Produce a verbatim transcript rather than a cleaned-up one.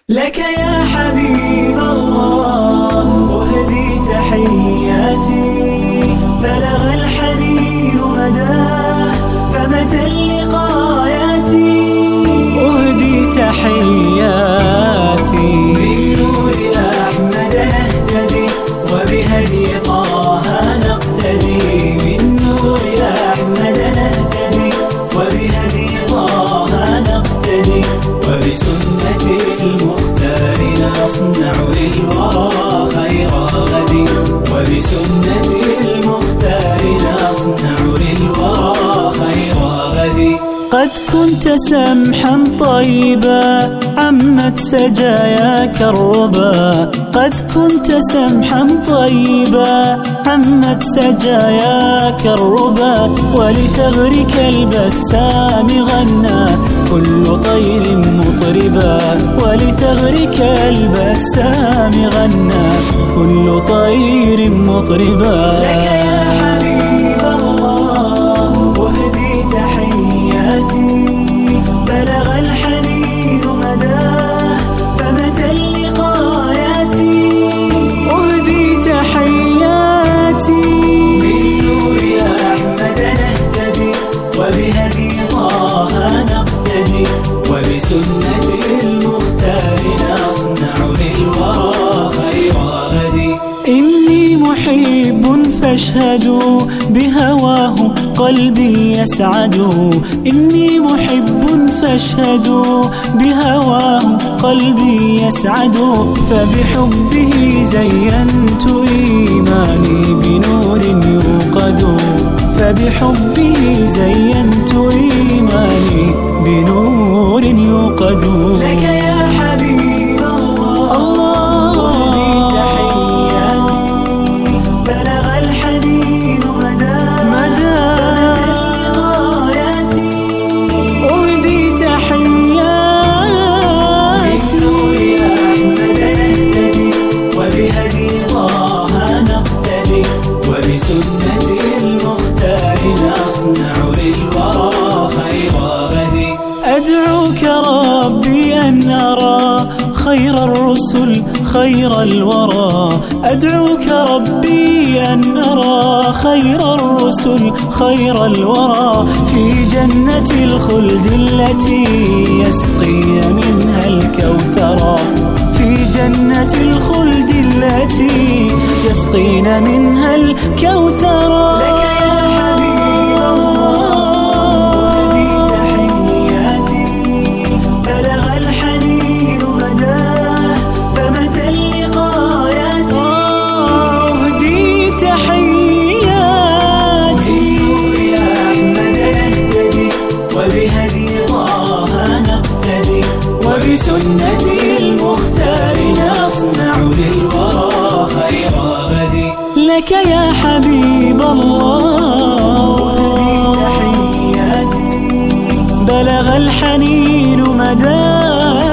لك يا حبيب الله أهدي تحياتي، بلغ الحنين مداه فمتى اللقاء ياتي. أهدي تحياتي من نور أحمد نهتدي، وبهدي طه نقتدي. من نور أحمد نهتدي، وبهدي طه نقتدي. وبسنة المختار نصنع للورى خير غد، وبسنة المختار نصنع للورى خير غد. قد كنت سمحا طيبا عمت سجاياك الربا، قد كنت سمحا طيبا عمت سجاياك الربا. ولثغرك البسام غنى كل طير مطربا، ولثغرك البسام غنى كل طير مطربا. لك يا حبيب الله أهدي تحياتي، بلغ الحنين مداه فمتى اللقاء ياتي. أهدي تحياتي من نور أحمد نهتدي، وبهدي طه نقتدي. وبسنة المختار نصنع للورى خير غد. إني محب فاشهدوا بهواه قلبي يسعد، إني محب فاشهدوا بهواه قلبي يسعد. فبحبه زينت إيماني بنور يوقد، فبحبه زينت إيماني بنور يوقد. لك يا حبيب الله أهدي تحياتي، بلغ الحنين مداه غاياتي. أهدي تحياتي من نور أحمد نهتدي، وبهدي طه نقتدي. وبسنة المختار نصنع للورى خير غد. أدعوك ربي أن أرى خير الرسل خير الورى، أدعوك ربي أن أرى خير الرسل خير الورى. في جنة الخلد التي يسقي منها الكوثرا، في جنة الخلد التي يسقين منها الكوثرا. لك يا حبيب الله أهدي تحياتي، بلغ الحنين مداه فمتى اللقاء ياتي. أهدي تحياتي من نور أحمد نهتدي، وبهدي طه نقتدي. وبسنة المختار نصنع للورى خير غد. لك يا حبيب الله أهدي تحياتي، بلغ الحنين مداه